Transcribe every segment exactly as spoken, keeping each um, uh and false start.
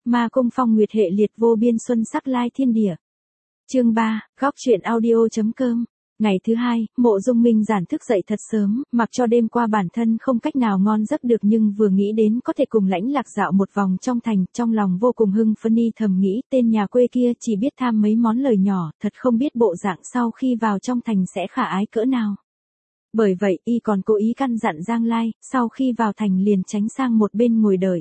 Ma Cung Phong Nguyệt hệ liệt vô biên xuân sắc lai thiên địa. Chương ba, góc truyện audio.com. Ngày thứ hai, Mộ Dung Minh Giản thức dậy thật sớm, mặc cho đêm qua bản thân không cách nào ngon giấc được, nhưng vừa nghĩ đến có thể cùng Lãnh Lạc dạo một vòng trong thành, trong lòng vô cùng hưng phấn. Y thầm nghĩ, tên nhà quê kia chỉ biết tham mấy món lời nhỏ, thật không biết bộ dạng sau khi vào trong thành sẽ khả ái cỡ nào. Bởi vậy, y còn cố ý căn dặn Giang Lai, sau khi vào thành liền tránh sang một bên ngồi đợi.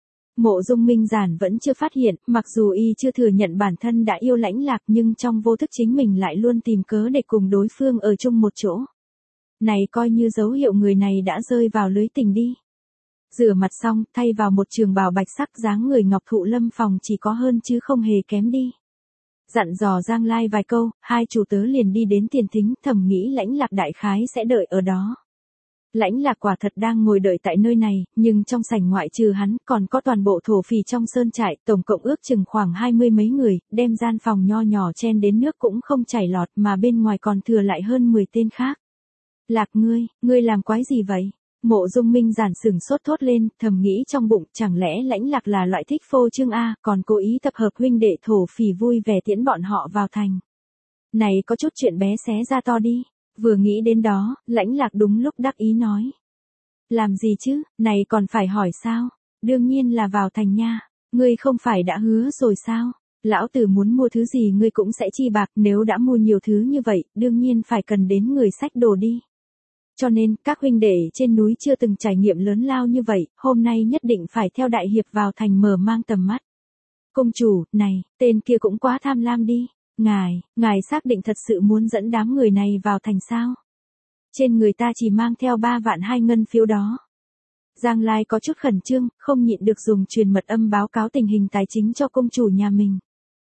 Mộ Dung Minh Giản vẫn chưa phát hiện, mặc dù y chưa thừa nhận bản thân đã yêu Lãnh Lạc, nhưng trong vô thức chính mình lại luôn tìm cớ để cùng đối phương ở chung một chỗ. Này coi như dấu hiệu người này đã rơi vào lưới tình đi. Rửa mặt xong, thay vào một trường bào bạch sắc, dáng người ngọc thụ lâm phong chỉ có hơn chứ không hề kém đi. Dặn dò Giang Lai vài câu, hai chủ tớ liền đi đến tiền thính, thầm nghĩ Lãnh Lạc đại khái sẽ đợi ở đó. Lãnh Lạc quả thật đang ngồi đợi tại nơi này, nhưng trong sảnh ngoại trừ hắn, còn có toàn bộ thổ phỉ trong sơn trại, tổng cộng ước chừng khoảng hai mươi mấy người, đem gian phòng nho nhỏ chen đến nước cũng không chảy lọt, mà bên ngoài còn thừa lại hơn mười tên khác. Lạc ngươi, ngươi làm quái gì vậy? Mộ Dung Minh Giản sừng sốt thốt lên, thầm nghĩ trong bụng, chẳng lẽ Lãnh Lạc là loại thích phô trương a, còn cố ý tập hợp huynh đệ thổ phỉ vui vẻ tiễn bọn họ vào thành. Này có chút chuyện bé xé ra to đi. Vừa nghĩ đến đó, Lãnh Lạc đúng lúc đắc ý nói. Làm gì chứ, này còn phải hỏi sao? Đương nhiên là vào thành nha. Ngươi không phải đã hứa rồi sao? Lão tử muốn mua thứ gì ngươi cũng sẽ chi bạc, nếu đã mua nhiều thứ như vậy, đương nhiên phải cần đến người xách đồ đi. Cho nên, các huynh đệ trên núi chưa từng trải nghiệm lớn lao như vậy, hôm nay nhất định phải theo đại hiệp vào thành mở mang tầm mắt. Công chủ, này, tên kia cũng quá tham lam đi. Ngài, ngài xác định thật sự muốn dẫn đám người này vào thành sao? Trên người ta chỉ mang theo ba vạn hai ngân phiếu đó. Giang Lai có chút khẩn trương, không nhịn được dùng truyền mật âm báo cáo tình hình tài chính cho công chủ nhà mình.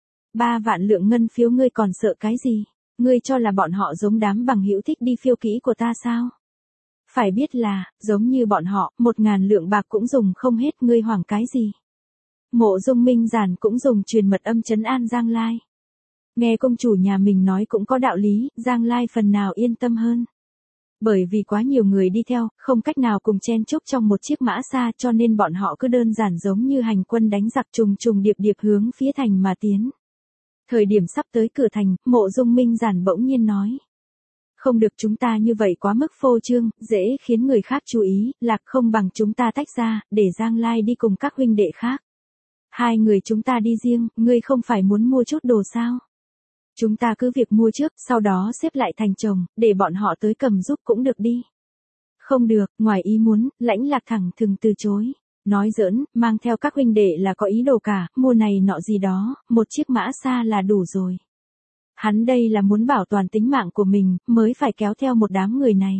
Ba vạn lượng ngân phiếu ngươi còn sợ cái gì? Ngươi cho là bọn họ giống đám bằng hữu thích đi phiêu kỹ của ta sao? Phải biết là, giống như bọn họ, một ngàn lượng bạc cũng dùng không hết, ngươi hoảng cái gì? Mộ Dung Minh Giản cũng dùng truyền mật âm trấn an Giang Lai. Nghe công chủ nhà mình nói cũng có đạo lý, Giang Lai phần nào yên tâm hơn. Bởi vì quá nhiều người đi theo, không cách nào cùng chen chúc trong một chiếc mã xa, cho nên bọn họ cứ đơn giản giống như hành quân đánh giặc trùng trùng điệp điệp hướng phía thành mà tiến. Thời điểm sắp tới cửa thành, Mộ Dung Minh Giản bỗng nhiên nói. Không được, chúng ta như vậy quá mức phô trương, dễ khiến người khác chú ý, Lạc không bằng chúng ta tách ra, để Giang Lai đi cùng các huynh đệ khác. Hai người chúng ta đi riêng, ngươi không phải muốn mua chút đồ sao? Chúng ta cứ việc mua trước, sau đó xếp lại thành chồng, để bọn họ tới cầm giúp cũng được đi. Không được, ngoài ý muốn, Lãnh Lạc thẳng thừng từ chối. Nói giỡn, mang theo các huynh đệ là có ý đồ cả, mua này nọ gì đó, một chiếc mã xa là đủ rồi. Hắn đây là muốn bảo toàn tính mạng của mình, mới phải kéo theo một đám người này.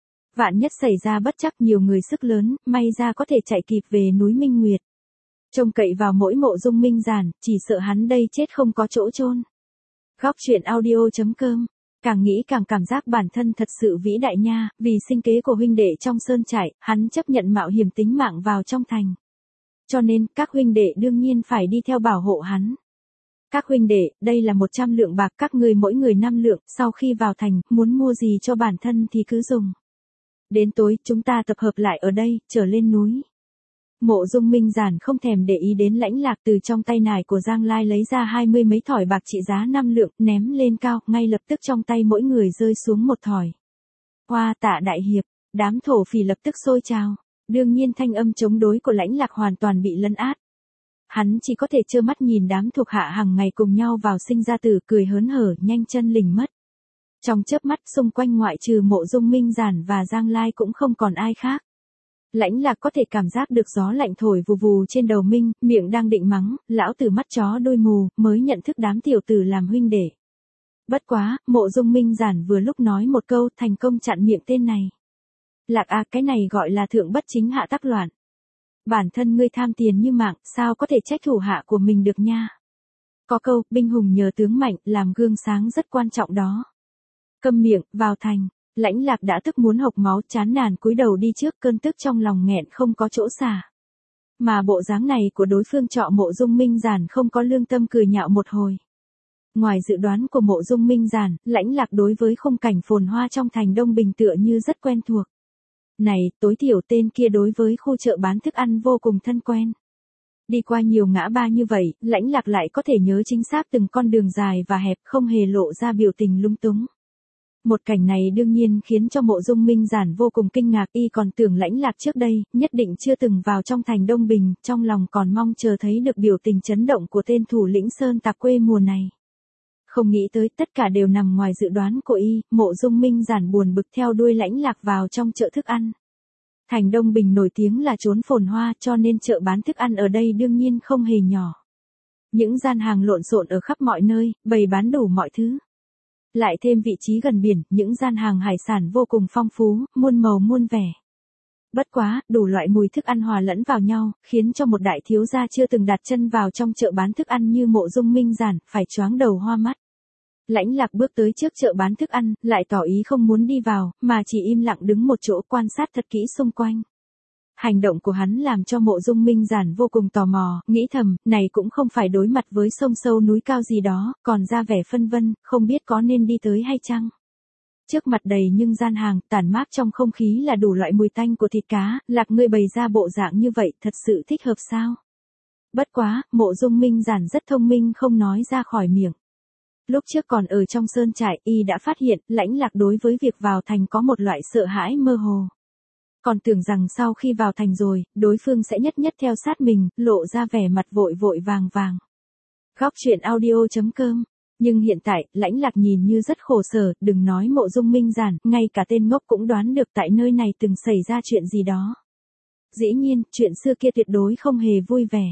Vạn nhất xảy ra bất trắc, nhiều người sức lớn, may ra có thể chạy kịp về núi Minh Nguyệt. Trông cậy vào mỗi Mộ Dung Minh Giản, chỉ sợ hắn đây chết không có chỗ chôn. Góc truyện audio.com. Càng nghĩ càng cảm giác bản thân thật sự vĩ đại nha, vì sinh kế của huynh đệ trong sơn trại, hắn chấp nhận mạo hiểm tính mạng vào trong thành. Cho nên, các huynh đệ đương nhiên phải đi theo bảo hộ hắn. Các huynh đệ, đây là một trăm lượng bạc, các ngươi mỗi người năm lượng, sau khi vào thành, muốn mua gì cho bản thân thì cứ dùng. Đến tối, chúng ta tập hợp lại ở đây, trở lên núi. Mộ Dung Minh Giản không thèm để ý đến Lãnh Lạc, từ trong tay nải của Giang Lai lấy ra hai mươi mấy thỏi bạc trị giá năm lượng, ném lên cao, ngay lập tức trong tay mỗi người rơi xuống một thỏi. Hoa Tạ đại hiệp, đám thổ phỉ lập tức xôi trào. Đương nhiên thanh âm chống đối của Lãnh Lạc hoàn toàn bị lấn át. Hắn chỉ có thể trơ mắt nhìn đám thuộc hạ hàng ngày cùng nhau vào sinh ra tử, cười hớn hở, nhanh chân lình mất. Trong chớp mắt, xung quanh ngoại trừ Mộ Dung Minh Giản và Giang Lai cũng không còn ai khác. Lãnh Lạc có thể cảm giác được gió lạnh thổi vù vù trên đầu mình, miệng đang định mắng, lão tử mắt chó đôi mù, mới nhận thức đám tiểu tử làm huynh đệ. Bất quá, Mộ Dung Minh Giản vừa lúc nói một câu, thành công chặn miệng tên này. Lạc à, cái này gọi là thượng bất chính hạ tắc loạn. Bản thân ngươi tham tiền như mạng, sao có thể trách thủ hạ của mình được nha. Có câu, binh hùng nhờ tướng mạnh, làm gương sáng rất quan trọng đó. Câm miệng, vào thành. Lãnh Lạc đã tức muốn hộc máu, chán nản cúi đầu đi trước, cơn tức trong lòng nghẹn không có chỗ xả. Mà bộ dáng này của đối phương trọ Mộ Dung Minh Giản không có lương tâm, cười nhạo một hồi. Ngoài dự đoán của Mộ Dung Minh Giản, Lãnh Lạc đối với khung cảnh phồn hoa trong thành Đông Bình tựa như rất quen thuộc. Này, tối thiểu tên kia đối với khu chợ bán thức ăn vô cùng thân quen. Đi qua nhiều ngã ba như vậy, Lãnh Lạc lại có thể nhớ chính xác từng con đường dài và hẹp, không hề lộ ra biểu tình lung túng. Một cảnh này đương nhiên khiến cho Mộ Dung Minh Giản vô cùng kinh ngạc, y còn tưởng Lãnh Lạc trước đây, nhất định chưa từng vào trong thành Đông Bình, trong lòng còn mong chờ thấy được biểu tình chấn động của tên thủ lĩnh sơn tặc quê mùa này. Không nghĩ tới tất cả đều nằm ngoài dự đoán của y, Mộ Dung Minh Giản buồn bực theo đuôi Lãnh Lạc vào trong chợ thức ăn. Thành Đông Bình nổi tiếng là chốn phồn hoa, cho nên chợ bán thức ăn ở đây đương nhiên không hề nhỏ. Những gian hàng lộn xộn ở khắp mọi nơi, bày bán đủ mọi thứ. Lại thêm vị trí gần biển, những gian hàng hải sản vô cùng phong phú, muôn màu muôn vẻ. Bất quá, đủ loại mùi thức ăn hòa lẫn vào nhau, khiến cho một đại thiếu gia chưa từng đặt chân vào trong chợ bán thức ăn như Mộ Dung Minh Giản, phải choáng đầu hoa mắt. Lãnh Lạc bước tới trước chợ bán thức ăn, lại tỏ ý không muốn đi vào, mà chỉ im lặng đứng một chỗ quan sát thật kỹ xung quanh. Hành động của hắn làm cho Mộ Dung Minh Giản vô cùng tò mò, nghĩ thầm, này cũng không phải đối mặt với sông sâu núi cao gì đó, còn ra vẻ phân vân, không biết có nên đi tới hay chăng. Trước mặt đầy nhưng gian hàng, tản mát trong không khí là đủ loại mùi tanh của thịt cá, Lạc ngươi bày ra bộ dạng như vậy, thật sự thích hợp sao? Bất quá, Mộ Dung Minh Giản rất thông minh không nói ra khỏi miệng. Lúc trước còn ở trong sơn trại, y đã phát hiện, Lãnh Lạc đối với việc vào thành có một loại sợ hãi mơ hồ. Còn tưởng rằng sau khi vào thành rồi, đối phương sẽ nhất nhất theo sát mình, lộ ra vẻ mặt vội vội vàng vàng. Góc truyện audio chấm com. Nhưng hiện tại, Lãnh Lạc nhìn như rất khổ sở, đừng nói Mộ Dung Minh Giản, ngay cả tên ngốc cũng đoán được tại nơi này từng xảy ra chuyện gì đó. Dĩ nhiên, chuyện xưa kia tuyệt đối không hề vui vẻ.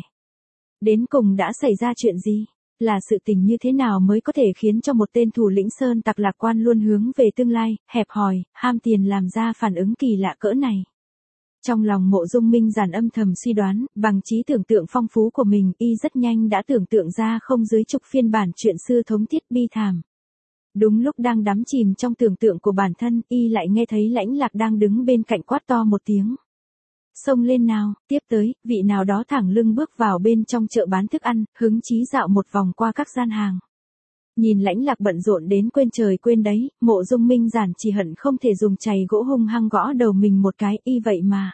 Đến cùng đã xảy ra chuyện gì? Là sự tình như thế nào mới có thể khiến cho một tên thủ lĩnh sơn tặc lạc quan luôn hướng về tương lai, hẹp hòi, ham tiền làm ra phản ứng kỳ lạ cỡ này. Trong lòng Mộ Dung Minh Giản âm thầm suy đoán, bằng trí tưởng tượng phong phú của mình, y rất nhanh đã tưởng tượng ra không dưới chục phiên bản chuyện xưa thống thiết bi thảm. Đúng lúc đang đắm chìm trong tưởng tượng của bản thân, y lại nghe thấy Lãnh Lạc đang đứng bên cạnh quát to một tiếng. Xông lên nào, tiếp tới, vị nào đó thẳng lưng bước vào bên trong chợ bán thức ăn, hứng chí dạo một vòng qua các gian hàng. Nhìn Lãnh Lạc bận rộn đến quên trời quên đấy, Mộ Dung Minh Giản chỉ hận không thể dùng chày gỗ hung hăng gõ đầu mình một cái, y vậy mà.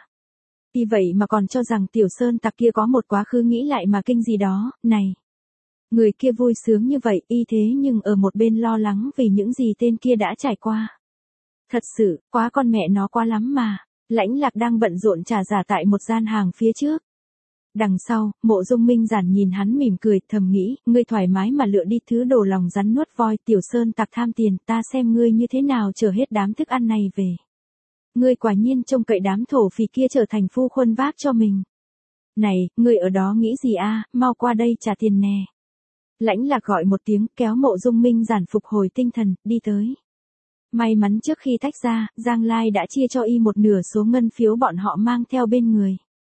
Y vậy mà còn cho rằng tiểu sơn tặc kia có một quá khứ nghĩ lại mà kinh gì đó, này. Người kia vui sướng như vậy, y thế nhưng ở một bên lo lắng vì những gì tên kia đã trải qua. Thật sự, quá con mẹ nó quá lắm mà. Lãnh Lạc đang bận rộn trả giả tại một gian hàng phía trước. Đằng sau, Mộ Dung Minh Giản nhìn hắn mỉm cười, thầm nghĩ, ngươi thoải mái mà lựa đi thứ đồ lòng rắn nuốt voi, tiểu sơn tặc tham tiền, ta xem ngươi như thế nào chở hết đám thức ăn này về. Ngươi quả nhiên trông cậy đám thổ phỉ kia trở thành phu khuân vác cho mình. Này, ngươi ở đó nghĩ gì a? Mau qua đây trả tiền nè. Lãnh Lạc gọi một tiếng, kéo Mộ Dung Minh Giản phục hồi tinh thần, đi tới. May mắn trước khi tách ra, Giang Lai đã chia cho y một nửa số ngân phiếu bọn họ mang theo bên người.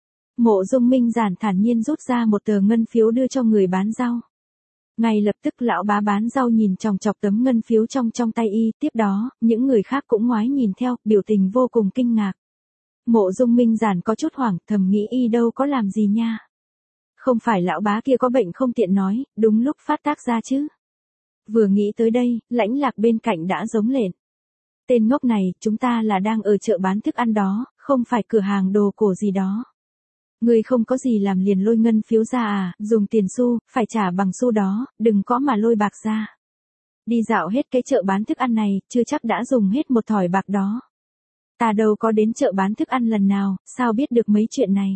Mộ Dung Minh Giản thản nhiên rút ra một tờ ngân phiếu đưa cho người bán rau. Ngay lập tức lão bá bán rau nhìn chòng chọc tấm ngân phiếu trong trong tay y, tiếp đó, những người khác cũng ngoái nhìn theo, biểu tình vô cùng kinh ngạc. Mộ Dung Minh Giản có chút hoảng, thầm nghĩ y đâu có làm gì nha. Không phải lão bá kia có bệnh không tiện nói, đúng lúc phát tác ra chứ. Vừa nghĩ tới đây, Lãnh Lạc bên cạnh đã giống lên. Tên ngốc này, chúng ta là đang ở chợ bán thức ăn đó, không phải cửa hàng đồ cổ gì đó. Ngươi không có gì làm liền lôi ngân phiếu ra à, dùng tiền xu, phải trả bằng xu đó, đừng có mà lôi bạc ra. Đi dạo hết cái chợ bán thức ăn này, chưa chắc đã dùng hết một thỏi bạc đó. Ta đâu có đến chợ bán thức ăn lần nào, sao biết được mấy chuyện này.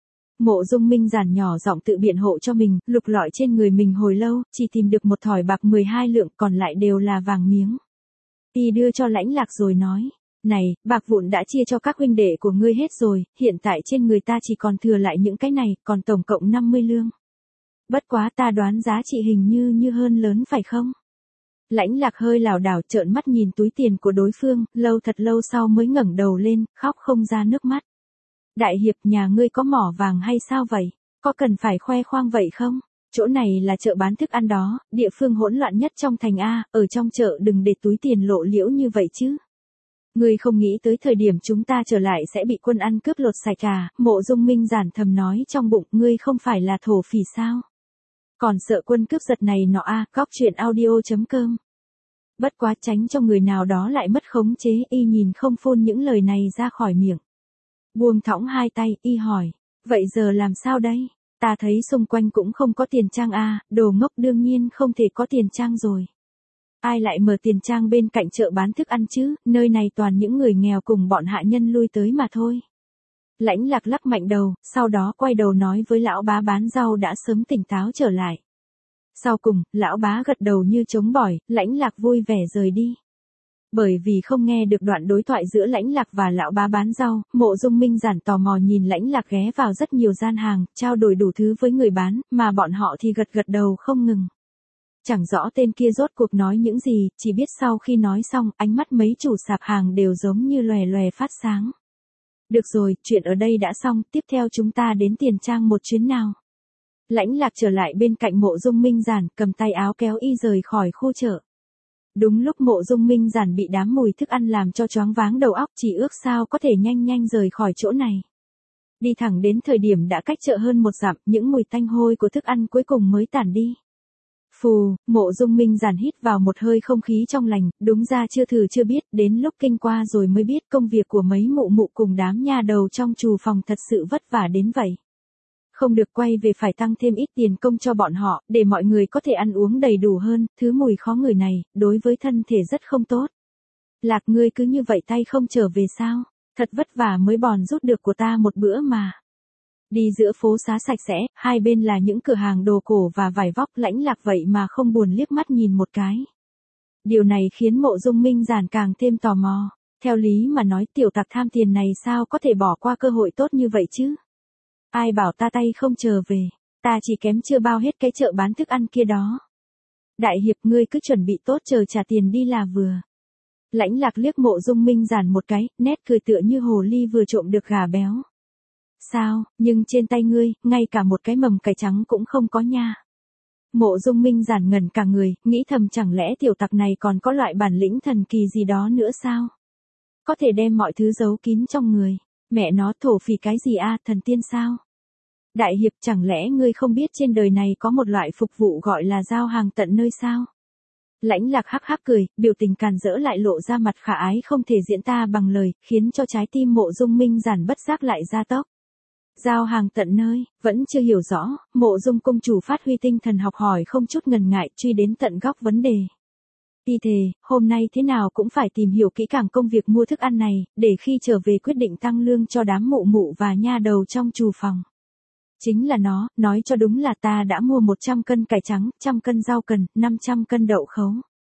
Mộ Dung Minh Giản nhỏ giọng tự biện hộ cho mình, lục lọi trên người mình hồi lâu, chỉ tìm được một thỏi bạc mười hai lượng, còn lại đều là vàng miếng. Y đưa cho Lãnh Lạc rồi nói, này, bạc vụn đã chia cho các huynh đệ của ngươi hết rồi, hiện tại trên người ta chỉ còn thừa lại những cái này, còn tổng cộng năm mươi lương. Bất quá ta đoán giá trị hình như như hơn lớn phải không? Lãnh Lạc hơi lảo đảo trợn mắt nhìn túi tiền của đối phương, lâu thật lâu sau mới ngẩng đầu lên, khóc không ra nước mắt. Đại hiệp, nhà ngươi có mỏ vàng hay sao vậy? Có cần phải khoe khoang vậy không? Chỗ này là chợ bán thức ăn đó, địa phương hỗn loạn nhất trong thành A, ở trong chợ đừng để túi tiền lộ liễu như vậy chứ. Ngươi không nghĩ tới thời điểm chúng ta trở lại sẽ bị quân ăn cướp lột sạch à, Mộ Dung Minh Giản thầm nói trong bụng, ngươi không phải là thổ phỉ sao? Còn sợ quân cướp giật này nọ a, góc truyện audio chấm com. Bất quá tránh cho người nào đó lại mất khống chế, y nhìn không phun những lời này ra khỏi miệng. Buông thõng hai tay, y hỏi, vậy giờ làm sao đây? Ta thấy xung quanh cũng không có tiền trang a, đồ ngốc đương nhiên không thể có tiền trang rồi. Ai lại mở tiền trang bên cạnh chợ bán thức ăn chứ, nơi này toàn những người nghèo cùng bọn hạ nhân lui tới mà thôi. Lãnh Lạc lắc mạnh đầu, sau đó quay đầu nói với lão bá bán rau đã sớm tỉnh táo trở lại. Sau cùng, lão bá gật đầu như trống bỏi, Lãnh Lạc vui vẻ rời đi. Bởi vì không nghe được đoạn đối thoại giữa Lãnh Lạc và lão bá bán rau, Mộ Dung Minh Giản tò mò nhìn Lãnh Lạc ghé vào rất nhiều gian hàng, trao đổi đủ thứ với người bán, mà bọn họ thì gật gật đầu không ngừng. Chẳng rõ tên kia rốt cuộc nói những gì, chỉ biết sau khi nói xong, ánh mắt mấy chủ sạp hàng đều giống như lòe lòe phát sáng. Được rồi, chuyện ở đây đã xong, tiếp theo chúng ta đến tiền trang một chuyến nào. Lãnh Lạc trở lại bên cạnh Mộ Dung Minh Giản, cầm tay áo kéo y rời khỏi khu chợ. Đúng lúc Mộ Dung Minh Giản bị đám mùi thức ăn làm cho choáng váng đầu óc, chỉ ước sao có thể nhanh nhanh rời khỏi chỗ này. Đi thẳng đến thời điểm đã cách chợ hơn một dặm, những mùi tanh hôi của thức ăn cuối cùng mới tản đi. Phù, Mộ Dung Minh Giản hít vào một hơi không khí trong lành, đúng ra chưa thử chưa biết, đến lúc kinh qua rồi mới biết công việc của mấy mụ mụ cùng đám nha đầu trong trù phòng thật sự vất vả đến vậy. Không được quay về phải tăng thêm ít tiền công cho bọn họ, để mọi người có thể ăn uống đầy đủ hơn, thứ mùi khó ngửi này, đối với thân thể rất không tốt. Lạc ngươi cứ như vậy tay không trở về sao, thật vất vả mới bòn rút được của ta một bữa mà. Đi giữa phố xá sạch sẽ, hai bên là những cửa hàng đồ cổ và vải vóc, Lãnh Lạc vậy mà không buồn liếc mắt nhìn một cái. Điều này khiến Mộ Dung Minh Giản càng thêm tò mò, theo lý mà nói tiểu tặc tham tiền này sao có thể bỏ qua cơ hội tốt như vậy chứ. Ai bảo ta tay không trở về, ta chỉ kém chưa bao hết cái chợ bán thức ăn kia đó. Đại hiệp ngươi cứ chuẩn bị tốt chờ trả tiền đi là vừa. Lãnh Lạc liếc Mộ Dung Minh Giản một cái, nét cười tựa như hồ ly vừa trộm được gà béo. Sao, nhưng trên tay ngươi, ngay cả một cái mầm cải trắng cũng không có nha. Mộ Dung Minh Giản ngẩn cả người, nghĩ thầm chẳng lẽ tiểu tặc này còn có loại bản lĩnh thần kỳ gì đó nữa sao? Có thể đem mọi thứ giấu kín trong người. Mẹ nó thổ phỉ cái gì a, thần tiên sao? Đại hiệp chẳng lẽ ngươi không biết trên đời này có một loại phục vụ gọi là giao hàng tận nơi sao? Lãnh Lạc hắc hắc cười, biểu tình càn rỡ lại lộ ra mặt khả ái không thể diễn tả bằng lời, khiến cho trái tim Mộ Dung Minh Giản bất giác lại gia tốc. Giao hàng tận nơi, vẫn chưa hiểu rõ, Mộ Dung công chủ phát huy tinh thần học hỏi không chút ngần ngại, truy đến tận góc vấn đề. Y thề, hôm nay thế nào cũng phải tìm hiểu kỹ càng công việc mua thức ăn này, để khi trở về quyết định tăng lương cho đám mụ mụ và nha đầu trong trù phòng. Chính là nó, nói cho đúng là ta đã mua một trăm cân cải trắng, trăm cân rau cần, năm trăm cân đậu khấu.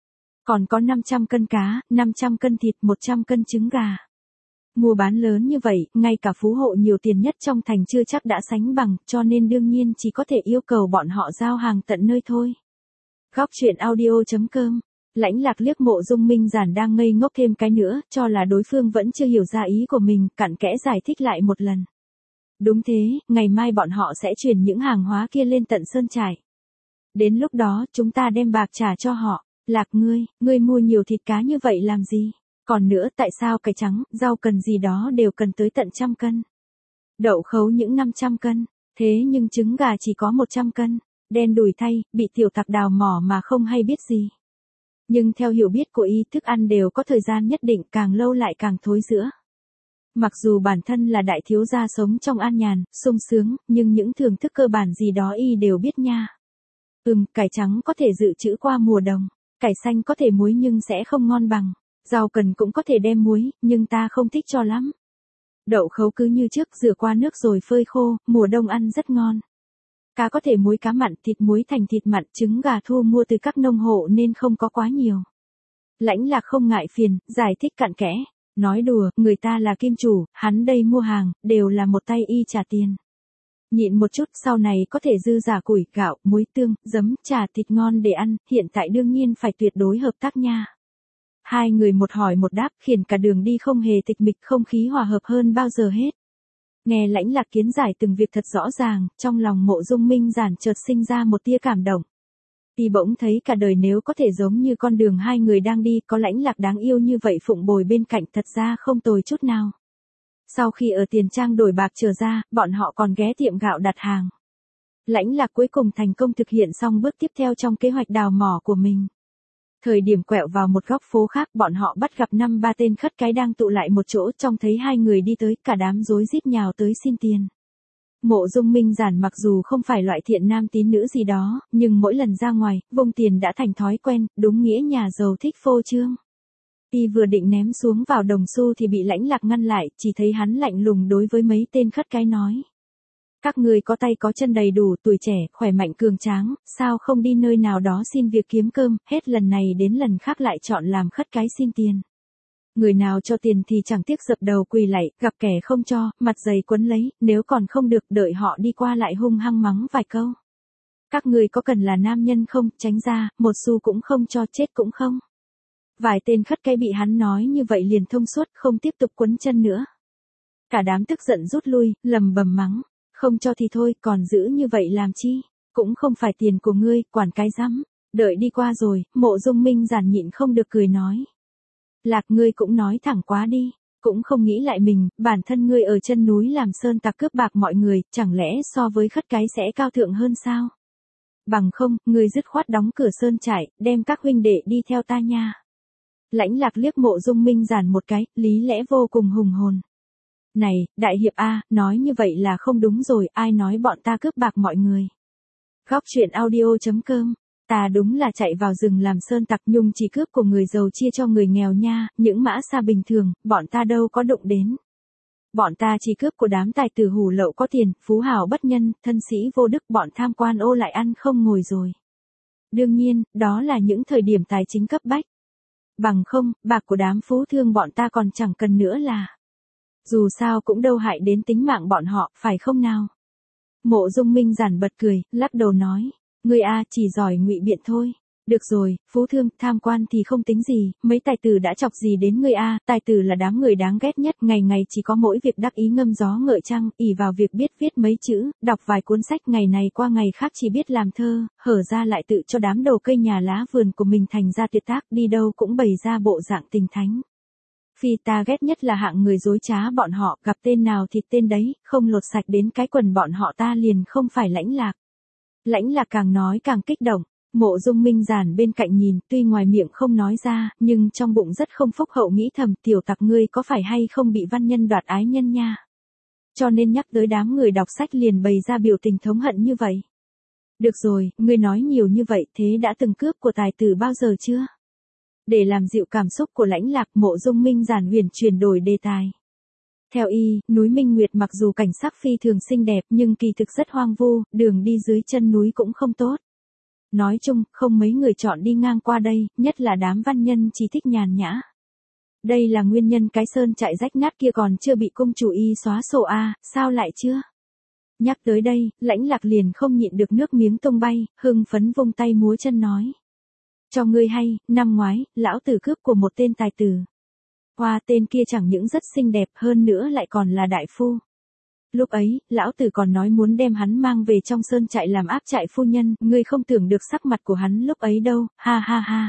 Còn có năm trăm cân cá, năm trăm cân thịt, một trăm cân trứng gà. Mua bán lớn như vậy, ngay cả phú hộ nhiều tiền nhất trong thành chưa chắc đã sánh bằng, cho nên đương nhiên chỉ có thể yêu cầu bọn họ giao hàng tận nơi thôi. Góc truyện audio chấm com. Lãnh Lạc liếc Mộ Dung Minh Giản đang ngây ngốc thêm cái nữa, cho là đối phương vẫn chưa hiểu ra ý của mình, cặn kẽ giải thích lại một lần. Đúng thế, ngày mai bọn họ sẽ chuyển những hàng hóa kia lên tận Sơn Trại. Đến lúc đó, chúng ta đem bạc trả cho họ. Lạc ngươi, ngươi mua nhiều thịt cá như vậy làm gì? Còn nữa, tại sao cải trắng, rau cần gì đó đều cần tới tận trăm cân? Đậu khấu những năm trăm cân, thế nhưng trứng gà chỉ có một trăm cân. Đen đủi thay, bị tiểu tặc đào mỏ mà không hay biết gì. Nhưng theo hiểu biết của y, thức ăn đều có thời gian nhất định, càng lâu lại càng thối rữa. Mặc dù bản thân là đại thiếu gia sống trong an nhàn, sung sướng, nhưng những thưởng thức cơ bản gì đó y đều biết nha. Ừm, cải trắng có thể dự trữ qua mùa đông, cải xanh có thể muối nhưng sẽ không ngon bằng, rau cần cũng có thể đem muối, nhưng ta không thích cho lắm. Đậu khấu cứ như trước, rửa qua nước rồi phơi khô, mùa đông ăn rất ngon. Cá có thể muối cá mặn, thịt muối thành thịt mặn, trứng gà thu mua từ các nông hộ nên không có quá nhiều. Lãnh Lạc không ngại phiền, giải thích cặn kẽ. Nói đùa, người ta là kim chủ, hắn đây mua hàng, đều là một tay y trả tiền. Nhịn một chút, sau này có thể dư giả củi, gạo, muối tương, giấm, chả thịt ngon để ăn, hiện tại đương nhiên phải tuyệt đối hợp tác nha. Hai người một hỏi một đáp, khiến cả đường đi không hề tịch mịch, không khí hòa hợp hơn bao giờ hết. Nghe Lãnh Lạc kiến giải từng việc thật rõ ràng, trong lòng Mộ Dung Minh Giản chợt sinh ra một tia cảm động. Y bỗng thấy cả đời nếu có thể giống như con đường hai người đang đi, có Lãnh Lạc đáng yêu như vậy phụng bồi bên cạnh thật ra không tồi chút nào. Sau khi ở tiền trang đổi bạc trở ra, bọn họ còn ghé tiệm gạo đặt hàng. Lãnh Lạc cuối cùng thành công thực hiện xong bước tiếp theo trong kế hoạch đào mỏ của mình. Thời điểm quẹo vào một góc phố khác, bọn họ bắt gặp năm ba tên khất cái đang tụ lại một chỗ, trông thấy hai người đi tới, cả đám rối rít nhào tới xin tiền. Mộ Dung Minh Giản mặc dù không phải loại thiện nam tín nữ gì đó, nhưng mỗi lần ra ngoài, vung tiền đã thành thói quen, đúng nghĩa nhà giàu thích phô trương. Y vừa định ném xuống vào đồng xu thì bị Lãnh Lạc ngăn lại, chỉ thấy hắn lạnh lùng đối với mấy tên khất cái nói. Các người có tay có chân đầy đủ, tuổi trẻ, khỏe mạnh cường tráng, sao không đi nơi nào đó xin việc kiếm cơm, hết lần này đến lần khác lại chọn làm khất cái xin tiền. Người nào cho tiền thì chẳng tiếc dập đầu quỳ lạy, gặp kẻ không cho, mặt dày quấn lấy, nếu còn không được đợi họ đi qua lại hung hăng mắng vài câu. Các người có cần là nam nhân không, tránh ra, một xu cũng không cho, chết cũng không. Vài tên khất cái bị hắn nói như vậy liền thông suốt, không tiếp tục quấn chân nữa. Cả đám tức giận rút lui, lầm bầm mắng, không cho thì thôi, còn giữ như vậy làm chi, cũng không phải tiền của ngươi, quản cái rắm. Đợi đi qua rồi, Mộ Dung Minh Giản nhịn không được cười nói. Lạc, ngươi cũng nói thẳng quá đi, cũng không nghĩ lại mình, bản thân ngươi ở chân núi làm sơn tặc cướp bạc mọi người, chẳng lẽ so với khất cái sẽ cao thượng hơn sao? Bằng không, ngươi dứt khoát đóng cửa sơn trại, đem các huynh đệ đi theo ta nha. Lãnh Lạc liếc Mộ Dung Minh Giản một cái, lý lẽ vô cùng hùng hồn. Này, đại hiệp a, nói như vậy là không đúng rồi, ai nói bọn ta cướp bạc mọi người. Góc truyện audio chấm com. Ta đúng là chạy vào rừng làm sơn tặc, nhung chỉ cướp của người giàu chia cho người nghèo nha, những mã xa bình thường, bọn ta đâu có đụng đến. Bọn ta chỉ cướp của đám tài tử hủ lậu có tiền, phú hào bất nhân, thân sĩ vô đức, bọn tham quan ô lại ăn không ngồi rồi. Đương nhiên, đó là những thời điểm tài chính cấp bách. Bằng không, bạc của đám phú thương bọn ta còn chẳng cần nữa là. Dù sao cũng đâu hại đến tính mạng bọn họ, phải không nào? Mộ Dung Minh Giản bật cười, lắc đầu nói. Ngươi a chỉ giỏi ngụy biện thôi. Được rồi, phú thương, tham quan thì không tính gì, mấy tài tử đã chọc gì đến ngươi a, tài tử là đám người đáng ghét nhất, ngày ngày chỉ có mỗi việc đắc ý ngâm gió ngợi trăng, ỷ vào việc biết viết mấy chữ, đọc vài cuốn sách, ngày này qua ngày khác chỉ biết làm thơ, hở ra lại tự cho đám đầu cây nhà lá vườn của mình thành ra tuyệt tác, đi đâu cũng bày ra bộ dạng tình thánh. Phi, ta ghét nhất là hạng người dối trá bọn họ, gặp tên nào thì tên đấy, không lột sạch đến cái quần bọn họ ta liền không phải Lãnh Lạc. Lãnh Lạc càng nói càng kích động, Mộ Dung Minh Giản bên cạnh nhìn, tuy ngoài miệng không nói ra, nhưng trong bụng rất không phúc hậu, nghĩ thầm, tiểu tặc ngươi có phải hay không bị văn nhân đoạt ái nhân nha. Cho nên nhắc tới đám người đọc sách liền bày ra biểu tình thống hận như vậy. Được rồi, ngươi nói nhiều như vậy, thế đã từng cướp của tài tử bao giờ chưa? Để làm dịu cảm xúc của Lãnh Lạc, Mộ Dung Minh Giản huyền chuyển đổi đề tài. Theo y, núi Minh Nguyệt mặc dù cảnh sắc phi thường xinh đẹp nhưng kỳ thực rất hoang vu, đường đi dưới chân núi cũng không tốt. Nói chung, không mấy người chọn đi ngang qua đây, nhất là đám văn nhân chỉ thích nhàn nhã. Đây là nguyên nhân cái sơn trại rách nát kia còn chưa bị cung chủ y xóa sổ a, à, sao lại chưa? Nhắc tới đây, Lãnh Lạc liền không nhịn được nước miếng tung bay, hưng phấn vung tay múa chân nói. Cho ngươi hay, năm ngoái, lão tử cướp của một tên tài tử. Hoa, tên kia chẳng những rất xinh đẹp hơn nữa lại còn là đại phu. Lúc ấy, lão tử còn nói muốn đem hắn mang về trong sơn trại làm áp trại phu nhân, ngươi không tưởng được sắc mặt của hắn lúc ấy đâu, ha ha ha.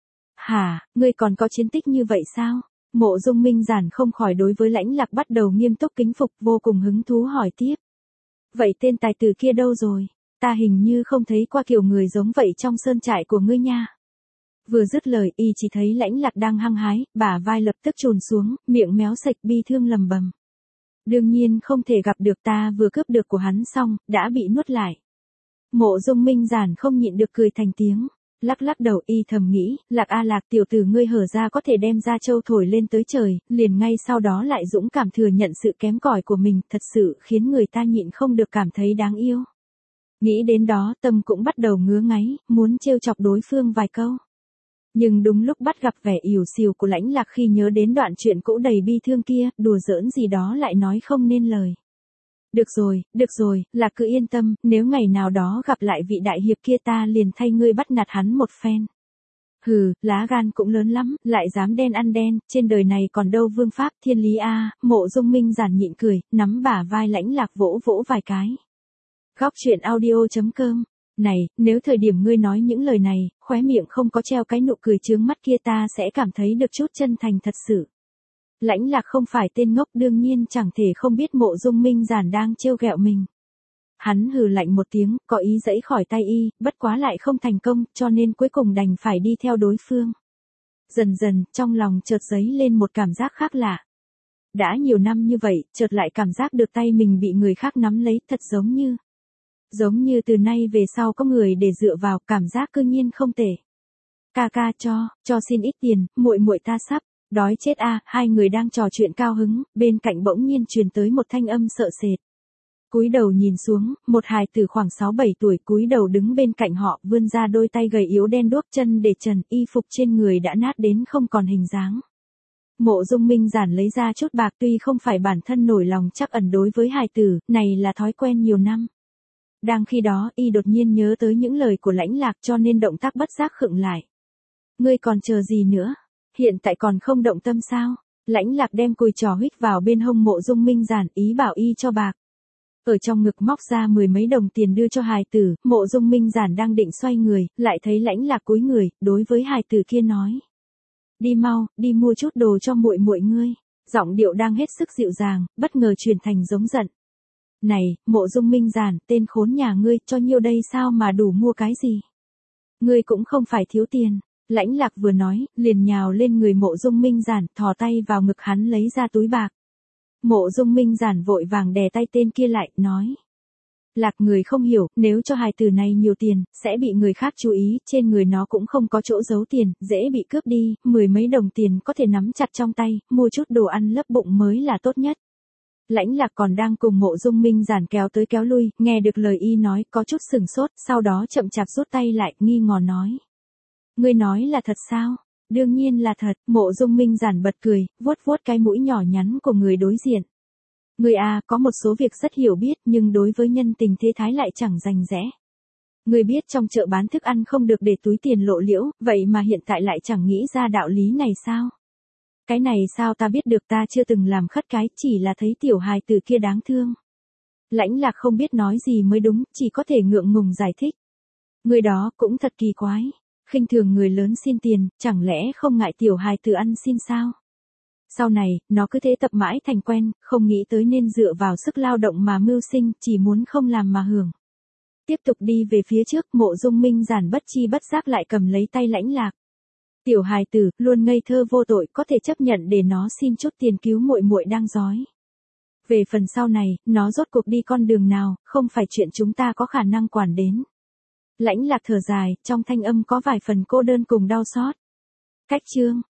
Hả, ngươi còn có chiến tích như vậy sao? Mộ Dung Minh Giản không khỏi đối với Lãnh Lạc bắt đầu nghiêm túc kính phục, vô cùng hứng thú hỏi tiếp. Vậy tên tài tử kia đâu rồi? Ta hình như không thấy qua kiểu người giống vậy trong sơn trại của ngươi nha. Vừa dứt lời, y chỉ thấy Lãnh Lạc đang hăng hái, bả vai lập tức chồn xuống, miệng méo sạch bi thương lầm bầm. Đương nhiên không thể gặp được, ta vừa cướp được của hắn xong, đã bị nuốt lại. Mộ Dung Minh Giản không nhịn được cười thành tiếng, lắc lắc đầu, y thầm nghĩ, Lạc a Lạc, tiểu tử ngươi hở ra có thể đem ra châu thổi lên tới trời, liền ngay sau đó lại dũng cảm thừa nhận sự kém cỏi của mình, thật sự khiến người ta nhịn không được cảm thấy đáng yêu. Nghĩ đến đó, tâm cũng bắt đầu ngứa ngáy, muốn trêu chọc đối phương vài câu. Nhưng đúng lúc bắt gặp vẻ ỉu xìu của Lãnh Lạc khi nhớ đến đoạn chuyện cũ đầy bi thương kia, đùa giỡn gì đó lại nói không nên lời. Được rồi, được rồi, Lạc cứ yên tâm, nếu ngày nào đó gặp lại vị đại hiệp kia ta liền thay ngươi bắt nạt hắn một phen. Hừ, lá gan cũng lớn lắm, lại dám đen ăn đen, trên đời này còn đâu vương pháp thiên lý a. Mộ Dung Minh Giản nhịn cười, nắm bả vai Lãnh Lạc vỗ vỗ vài cái. Góc truyện audio chấm com. Này, nếu thời điểm ngươi nói những lời này, khóe miệng không có treo cái nụ cười chướng mắt kia ta sẽ cảm thấy được chút chân thành thật sự. Lãnh Lạc không phải tên ngốc, đương nhiên chẳng thể không biết Mộ Dung Minh Giản đang trêu ghẹo mình. Hắn hừ lạnh một tiếng, có ý giãy khỏi tay y, bất quá lại không thành công, cho nên cuối cùng đành phải đi theo đối phương. Dần dần, trong lòng chợt dấy lên một cảm giác khác lạ. Đã nhiều năm như vậy, chợt lại cảm giác được tay mình bị người khác nắm lấy, thật giống như. Giống như từ nay về sau có người để dựa vào, cảm giác cư nhiên không tệ. Ca ca cho, cho xin ít tiền, muội muội ta sắp, đói chết a. À, hai người đang trò chuyện cao hứng, bên cạnh bỗng nhiên truyền tới một thanh âm sợ sệt. Cúi đầu nhìn xuống, một hài tử khoảng sáu bảy tuổi cúi đầu đứng bên cạnh họ, vươn ra đôi tay gầy yếu đen đuốc, chân để trần, y phục trên người đã nát đến không còn hình dáng. Mộ Dung Minh Giản lấy ra chút bạc, tuy không phải bản thân nổi lòng trắc ẩn đối với hài tử, này là thói quen nhiều năm. Đang khi đó, y đột nhiên nhớ tới những lời của Lãnh Lạc cho nên động tác bất giác khựng lại. Ngươi còn chờ gì nữa? Hiện tại còn không động tâm sao? Lãnh Lạc đem cùi trò huých vào bên hông Mộ Dung Minh Giản, ý bảo y cho bạc. Ở trong ngực móc ra mười mấy đồng tiền đưa cho hài tử, Mộ Dung Minh Giản đang định xoay người, lại thấy Lãnh Lạc cúi người, đối với hài tử kia nói. Đi mau, đi mua chút đồ cho muội muội ngươi. Giọng điệu đang hết sức dịu dàng, bất ngờ chuyển thành giống giận. Này, Mộ Dung Minh Giản, tên khốn nhà ngươi, cho nhiêu đây sao mà đủ mua cái gì? Ngươi cũng không phải thiếu tiền. Lãnh Lạc vừa nói, liền nhào lên người Mộ Dung Minh Giản, thò tay vào ngực hắn lấy ra túi bạc. Mộ Dung Minh Giản vội vàng đè tay tên kia lại, nói. Lạc người không hiểu, nếu cho hài tử này nhiều tiền, sẽ bị người khác chú ý, trên người nó cũng không có chỗ giấu tiền, dễ bị cướp đi, mười mấy đồng tiền có thể nắm chặt trong tay, mua chút đồ ăn lấp bụng mới là tốt nhất. Lãnh Lạc còn đang cùng Mộ Dung Minh Giản kéo tới kéo lui, nghe được lời y nói, có chút sừng sốt, sau đó chậm chạp rút tay lại, nghi ngờ nói. Ngươi nói là thật sao? Đương nhiên là thật. Mộ Dung Minh Giản bật cười, vuốt vuốt cái mũi nhỏ nhắn của người đối diện. Ngươi à, có một số việc rất hiểu biết, nhưng đối với nhân tình thế thái lại chẳng rành rẽ. Ngươi biết trong chợ bán thức ăn không được để túi tiền lộ liễu, vậy mà hiện tại lại chẳng nghĩ ra đạo lý này sao? Cái này sao ta biết được, ta chưa từng làm khất cái, chỉ là thấy tiểu hài tử kia đáng thương. Lãnh Lạc không biết nói gì mới đúng, chỉ có thể ngượng ngùng giải thích. Người đó cũng thật kỳ quái. Khinh thường người lớn xin tiền, chẳng lẽ không ngại tiểu hài tử ăn xin sao? Sau này, nó cứ thế tập mãi thành quen, không nghĩ tới nên dựa vào sức lao động mà mưu sinh, chỉ muốn không làm mà hưởng. Tiếp tục đi về phía trước, Mộ Dung Minh Giản bất chi bất giác lại cầm lấy tay Lãnh Lạc. Tiểu hài tử, luôn ngây thơ vô tội, có thể chấp nhận để nó xin chút tiền cứu muội muội đang đói. Về phần sau này, nó rốt cuộc đi con đường nào, không phải chuyện chúng ta có khả năng quản đến. Lãnh Lạc thở dài, trong thanh âm có vài phần cô đơn cùng đau xót. Cách chương